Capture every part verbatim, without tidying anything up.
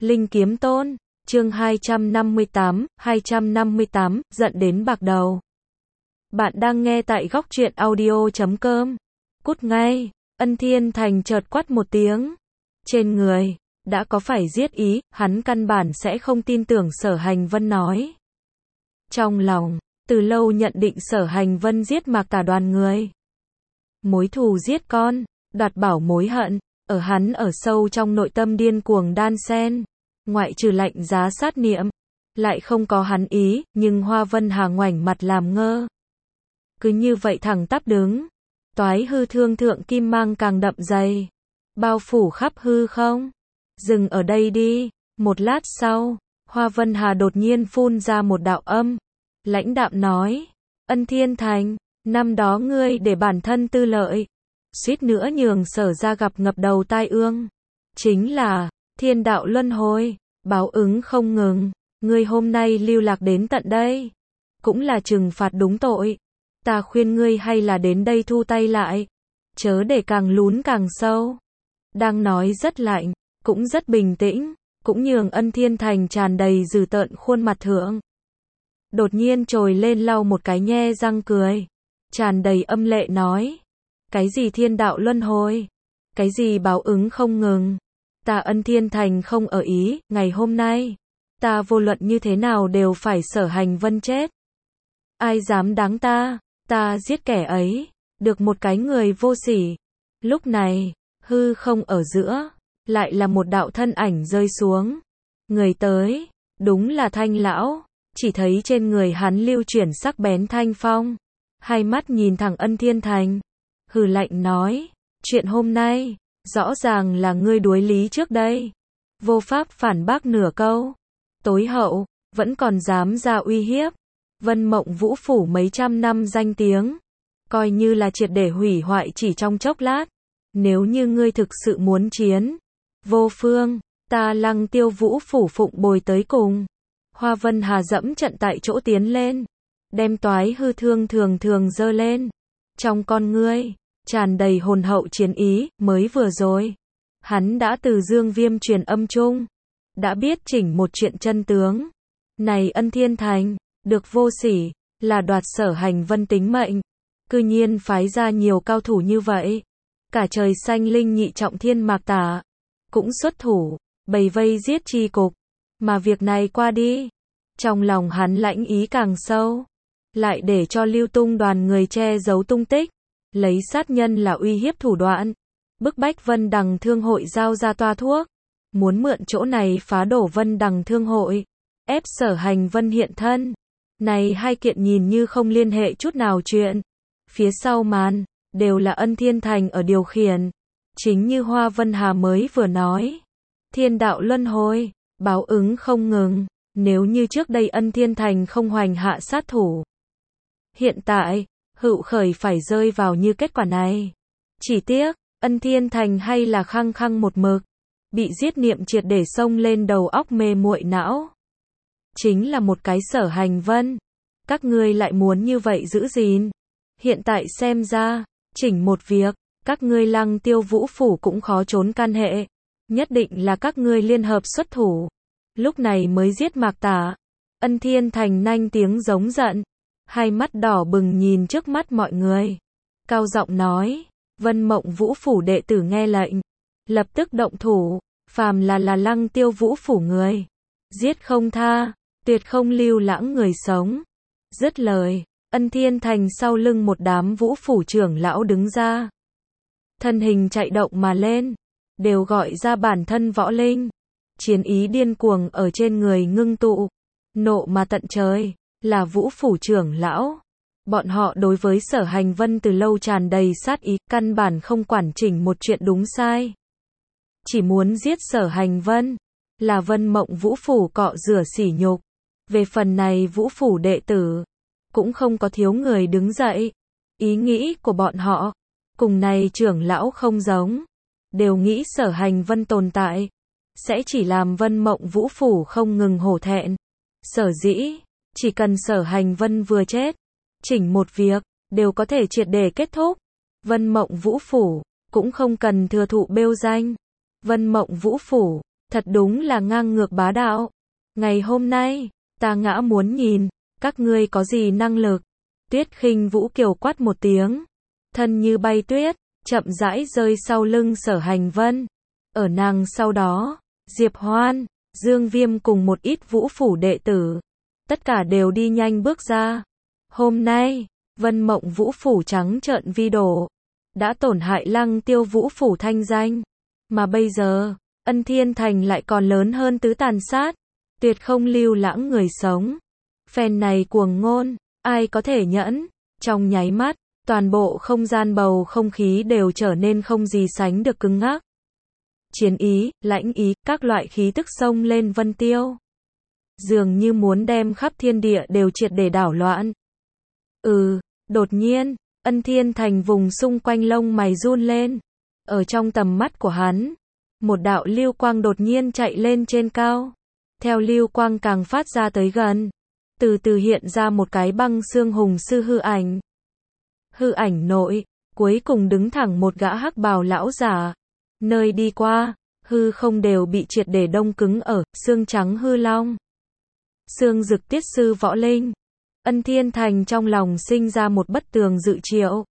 Linh Kiếm Tôn, chương hai trăm năm mươi tám, hai trăm năm mươi tám, giận đến bạc đầu. Bạn đang nghe tại góc truyện audio chấm com. Cút ngay, Ân Thiên Thành chợt quát một tiếng. Trên người, đã có phải giết ý, hắn căn bản sẽ không tin tưởng Sở Hành Vân nói. Trong lòng, từ lâu nhận định Sở Hành Vân giết Mạc Tà đoàn người. Mối thù giết con, đoạt bảo mối hận, ở hắn ở sâu trong nội tâm điên cuồng đan sen. Ngoại trừ lạnh giá sát niệm, lại không có hắn ý, nhưng Hoa Vân Hà ngoảnh mặt làm ngơ. Cứ như vậy thẳng tắp đứng, toái hư thương thượng kim mang càng đậm dày, bao phủ khắp hư không. Dừng ở đây đi. Một lát sau, Hoa Vân Hà đột nhiên phun ra một đạo âm, lãnh đạm nói, Ân Thiên Thành, năm đó ngươi để bản thân tư lợi, suýt nữa nhường Sở ra gặp ngập đầu tai ương. Chính là, thiên đạo luân hồi, báo ứng không ngừng, ngươi hôm nay lưu lạc đến tận đây, cũng là trừng phạt đúng tội. Ta khuyên ngươi hay là đến đây thu tay lại, chớ để càng lún càng sâu. Đang nói rất lạnh, cũng rất bình tĩnh, cũng nhường Ân Thiên Thành tràn đầy dữ tợn khuôn mặt thượng. Đột nhiên trồi lên lau một cái nhe răng cười, tràn đầy âm lệ nói, cái gì thiên đạo luân hồi, cái gì báo ứng không ngừng. Ta Ân Thiên Thành không ở ý, ngày hôm nay, ta vô luận như thế nào đều phải Sở Hành Vân chết. Ai dám đáng ta, ta giết kẻ ấy, được một cái người vô sỉ. Lúc này, hư không ở giữa, lại là một đạo thân ảnh rơi xuống. Người tới, đúng là Thanh lão, chỉ thấy trên người hắn lưu chuyển sắc bén thanh phong, hai mắt nhìn thẳng Ân Thiên Thành, hừ lạnh nói, chuyện hôm nay, rõ ràng là ngươi đuối lý trước đây, vô pháp phản bác nửa câu, tối hậu, vẫn còn dám ra uy hiếp, Vân Mộng Vũ phủ mấy trăm năm danh tiếng, coi như là triệt để hủy hoại chỉ trong chốc lát, nếu như ngươi thực sự muốn chiến, vô phương, ta Lăng Tiêu Vũ phủ phụng bồi tới cùng. Hoa Vân Hà dẫm trận tại chỗ tiến lên, đem toái hư thương thường thường giơ lên, trong con ngươi tràn đầy hồn hậu chiến ý. Mới vừa rồi, hắn đã từ Dương Viêm truyền âm chung, đã biết chỉnh một chuyện chân tướng. Này Ân Thiên Thành, được vô sỉ, là đoạt Sở Hành Vân tính mệnh, cư nhiên phái ra nhiều cao thủ như vậy, cả trời xanh linh nhị trọng thiên Mạc Tà cũng xuất thủ, bầy vây giết chi cục. Mà việc này qua đi, trong lòng hắn lãnh ý càng sâu, lại để cho Lưu Tung đoàn người che giấu tung tích, lấy sát nhân là uy hiếp thủ đoạn, bức bách Vân Đằng Thương hội giao ra toa thuốc, muốn mượn chỗ này phá đổ Vân Đằng Thương hội, ép Sở Hành Vân hiện thân. Này hai kiện nhìn như không liên hệ chút nào chuyện, phía sau màn, đều là Ân Thiên Thành ở điều khiển. Chính như Hoa Vân Hà mới vừa nói, thiên đạo luân hồi, báo ứng không ngừng, nếu như trước đây Ân Thiên Thành không hoành hạ sát thủ, hiện tại, hữu khởi phải rơi vào như kết quả này. Chỉ tiếc, Ân Thiên Thành hay là khăng khăng một mực, bị giết niệm triệt để xông lên đầu óc mê muội não. Chính là một cái Sở Hành Vân, các ngươi lại muốn như vậy giữ gìn. Hiện tại xem ra, chỉnh một việc, các ngươi Lăng Tiêu Vũ phủ cũng khó trốn can hệ, nhất định là các ngươi liên hợp xuất thủ, lúc này mới giết Mạc Tà. Ân Thiên Thành nanh tiếng giống giận, hai mắt đỏ bừng nhìn trước mắt mọi người, cao giọng nói, Vân Mộng Vũ phủ đệ tử nghe lệnh, lập tức động thủ, phàm là là Lăng Tiêu Vũ phủ người, giết không tha, tuyệt không lưu lãng người sống. Dứt lời, Ân Thiên Thành sau lưng một đám vũ phủ trưởng lão đứng ra, thân hình chạy động mà lên, đều gọi ra bản thân võ linh, chiến ý điên cuồng ở trên người ngưng tụ, nộ mà tận trời, là vũ phủ trưởng lão. Bọn họ đối với Sở Hành Vân từ lâu tràn đầy sát ý, căn bản không quản chỉnh một chuyện đúng sai, chỉ muốn giết Sở Hành Vân, là Vân Mộng Vũ phủ cọ rửa sỉ nhục. Về phần này vũ phủ đệ tử, cũng không có thiếu người đứng dậy. Ý nghĩ của bọn họ, cùng này trưởng lão không giống, đều nghĩ Sở Hành Vân tồn tại, sẽ chỉ làm Vân Mộng Vũ phủ không ngừng hổ thẹn. Sở dĩ, chỉ cần Sở Hành Vân vừa chết, chỉnh một việc, đều có thể triệt để kết thúc. Vân Mộng Vũ phủ, cũng không cần thừa thụ bêu danh. Vân Mộng Vũ phủ, Thật đúng là ngang ngược bá đạo. Ngày hôm nay, ta ngã muốn nhìn, các ngươi có gì năng lực. Tuyết Khinh Vũ kiều quát một tiếng. Thân như bay tuyết, chậm rãi rơi sau lưng Sở Hành Vân. Ở nàng sau đó, Diệp Hoan, Dương Viêm cùng một ít Vũ Phủ đệ tử. Tất cả đều đi nhanh bước ra. Hôm nay, Vân Mộng Vũ Phủ trắng trợn vi đổ. Đã tổn hại Lăng Tiêu Vũ Phủ thanh danh. Mà bây giờ, Ân Thiên Thành lại còn lớn hơn tứ tàn sát. Tuyệt không lưu lãng người sống. Phen này cuồng ngôn, ai có thể nhẫn. Trong nháy mắt, toàn bộ không gian bầu không khí đều trở nên không gì sánh được cứng ngắc. Chiến ý, lãnh ý, các loại khí tức xông lên vân tiêu. Dường như muốn đem khắp thiên địa đều triệt để đảo loạn. Ừ, đột nhiên, Ân Thiên Thành vùng xung quanh lông mày run lên. Ở trong tầm mắt của hắn, một đạo lưu quang đột nhiên chạy lên trên cao. Theo lưu quang càng phát ra tới gần, từ từ hiện ra một cái băng xương hùng sư hư ảnh. Hư ảnh nội, cuối cùng đứng thẳng một gã hắc bào lão giả. Nơi đi qua, hư không đều bị triệt để đông cứng ở, xương trắng hư long. Xương Dực Tiết Sư Võ Linh. Ân Thiên Thành trong lòng sinh ra một bất tường dự triệu.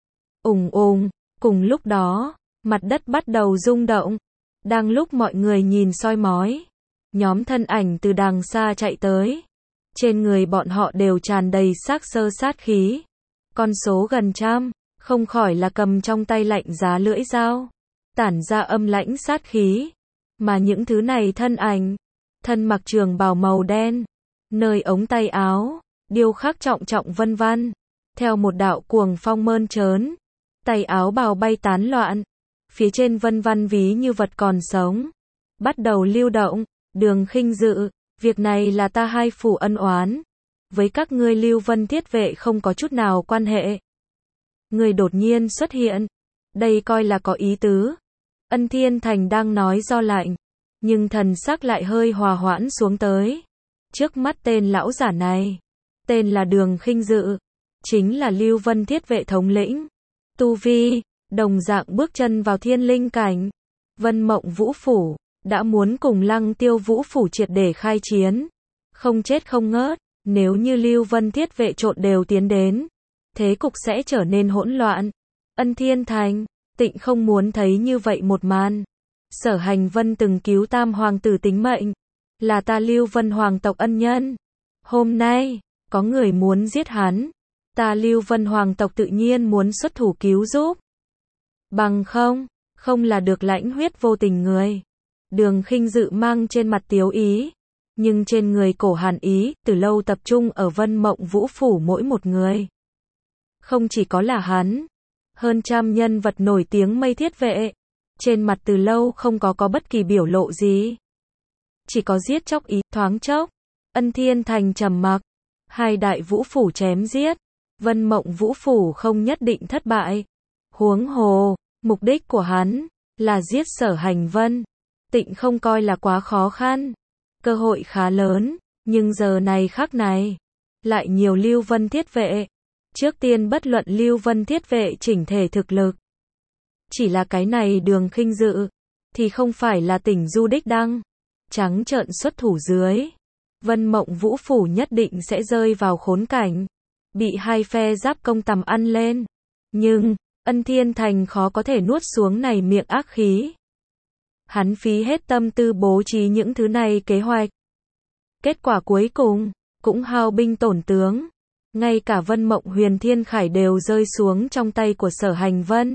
Ùng ùng, cùng lúc đó, mặt đất bắt đầu rung động. Đang lúc mọi người nhìn soi mói, nhóm thân ảnh từ đằng xa chạy tới. Trên người bọn họ đều tràn đầy xác sơ sát khí. Con số gần trăm, không khỏi là cầm trong tay lạnh giá lưỡi dao, tản ra âm lãnh sát khí. Mà những thứ này thân ảnh, thân mặc trường bào màu đen, nơi ống tay áo, điêu khắc trọng trọng vân văn. Theo một đạo cuồng phong mơn trớn, tay áo bào bay tán loạn. Phía trên vân văn ví như vật còn sống. Bắt đầu lưu động, Đường Khinh Dự, việc này là ta hai phủ ân oán. Với các ngươi Lưu Vân Thiết Vệ không có chút nào quan hệ. Người đột nhiên xuất hiện. Đây coi là có ý tứ. Ân Thiên Thành đang nói do lạnh. Nhưng thần sắc lại hơi hòa hoãn xuống tới. Trước mắt tên lão giả này. Tên là Đường Khinh Dự. Chính là Lưu Vân Thiết Vệ thống lĩnh. Tu vi, đồng dạng bước chân vào thiên linh cảnh. Vân Mộng Vũ Phủ, đã muốn cùng Lăng Tiêu Vũ Phủ triệt để khai chiến. Không chết không ngớt, nếu như Lưu Vân Thiết Vệ trộn đều tiến đến, thế cục sẽ trở nên hỗn loạn. Ân Thiên Thành, Tịnh không muốn thấy như vậy một màn. Sở Hành Vân từng cứu tam hoàng tử tính mệnh, là ta Lưu Vân hoàng tộc ân nhân. Hôm nay, có người muốn giết hắn, ta Lưu Vân hoàng tộc tự nhiên muốn xuất thủ cứu giúp. Bằng không, không là được lãnh huyết vô tình người. Đường Khinh Dự mang trên mặt tiếu ý, nhưng trên người cổ hàn ý, từ lâu tập trung ở Vân Mộng Vũ Phủ mỗi một người. Không chỉ có là hắn, hơn trăm nhân vật nổi tiếng Mây Thiết Vệ, trên mặt từ lâu không có có bất kỳ biểu lộ gì. Chỉ có giết chóc ý, thoáng chốc. Ân Thiên Thành trầm mặc, hai đại vũ phủ chém giết, Vân Mộng Vũ Phủ không nhất định thất bại. Huống hồ, mục đích của hắn, là giết Sở Hành Vân. Tịnh không coi là quá khó khăn. Cơ hội khá lớn, nhưng giờ này khắc này, lại nhiều Lưu Vân Thiết Vệ. Trước tiên bất luận Lưu Vân Thiết Vệ chỉnh thể thực lực. Chỉ là cái này Đường Khinh Dự, thì không phải là tỉnh du đích đăng. Trắng trợn xuất thủ dưới. Vân Mộng Vũ Phủ nhất định sẽ rơi vào khốn cảnh. Bị hai phe giáp công tầm ăn lên. Nhưng, Ân Thiên Thành khó có thể nuốt xuống này miệng ác khí. Hắn phí hết tâm tư bố trí những thứ này kế hoạch. Kết quả cuối cùng, cũng hao binh tổn tướng. Ngay cả Vân Mộng Huyền Thiên Khải đều rơi xuống trong tay của Sở Hành Vân.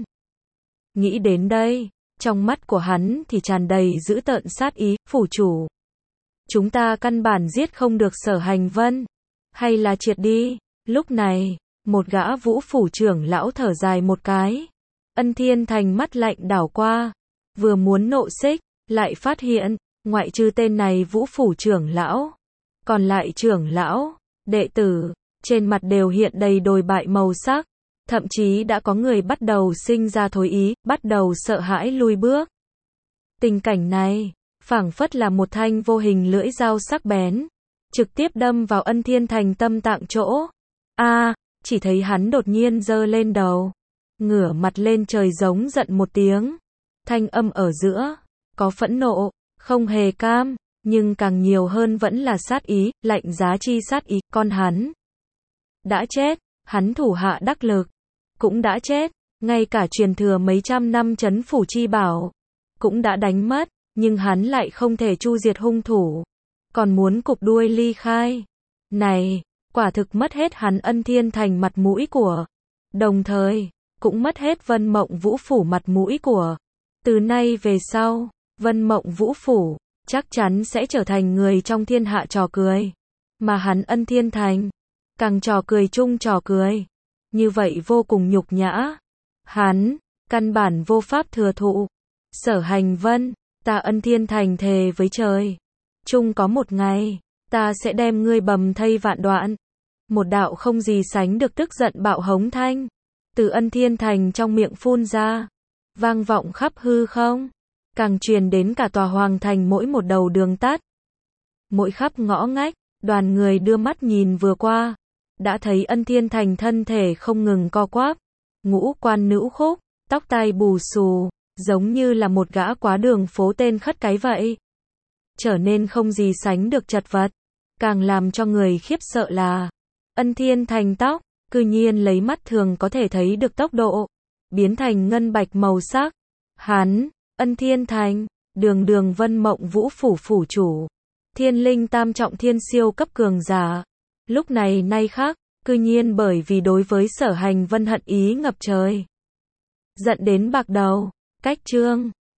Nghĩ đến đây, trong mắt của hắn thì tràn đầy dữ tợn sát ý, phủ chủ. Chúng ta căn bản giết không được Sở Hành Vân. Hay là triệt đi. Lúc này, một gã vũ phủ trưởng lão thở dài một cái. Ân Thiên Thành mắt lạnh đảo qua. Vừa muốn nộ xích, lại phát hiện, ngoại trừ tên này vũ phủ trưởng lão. Còn lại trưởng lão, đệ tử, trên mặt đều hiện đầy đồi bại màu sắc. Thậm chí đã có người bắt đầu sinh ra thối ý, bắt đầu sợ hãi lui bước. Tình cảnh này, phảng phất là một thanh vô hình lưỡi dao sắc bén, trực tiếp đâm vào Ân Thiên Thành tâm tạng chỗ. A, à, chỉ thấy hắn đột nhiên giơ lên đầu, ngửa mặt lên trời giống giận một tiếng. Thanh âm ở giữa, có phẫn nộ, không hề cam, nhưng càng nhiều hơn vẫn là sát ý, lạnh giá chi sát ý, con hắn đã chết, hắn thủ hạ đắc lực cũng đã chết, ngay cả truyền thừa mấy trăm năm trấn phủ chi bảo cũng đã đánh mất, nhưng hắn lại không thể chu diệt hung thủ, còn muốn cụp đuôi ly khai. Này, quả thực mất hết hắn Ân Thiên Thành mặt mũi của, đồng thời cũng mất hết Vân Mộng Vũ Phủ mặt mũi của. Từ nay về sau, Vân Mộng Vũ Phủ chắc chắn sẽ trở thành người trong thiên hạ trò cười, mà hắn Ân Thiên Thành càng trò cười chung trò cười. Như vậy vô cùng nhục nhã. Hắn căn bản vô pháp thừa thụ. Sở Hành Vân, ta Ân Thiên Thành thề với trời, chung có một ngày ta sẽ đem ngươi bầm thây vạn đoạn. Một đạo không gì sánh được tức giận bạo hống thanh từ Ân Thiên Thành trong miệng phun ra, vang vọng khắp hư không, càng truyền đến cả tòa hoàng thành mỗi một đầu đường tắt. Mỗi khắp ngõ ngách, đoàn người đưa mắt nhìn vừa qua, đã thấy Ân Thiên Thành thân thể không ngừng co quắp, ngũ quan nữ khúc, tóc tai bù xù, giống như là một gã quá đường phố tên khất cái vậy. Trở nên không gì sánh được chật vật, càng làm cho người khiếp sợ là Ân Thiên Thành tóc, cư nhiên lấy mắt thường có thể thấy được tốc độ biến thành ngân bạch màu sắc. Hắn, Ân Thiên Thành, đường đường Vân Mộng Vũ Phủ phủ chủ, thiên linh tam trọng thiên siêu cấp cường giả, lúc này nay khác, cư nhiên bởi vì đối với Sở Hành Vân hận ý ngập trời, giận đến bạc đầu. Cách chương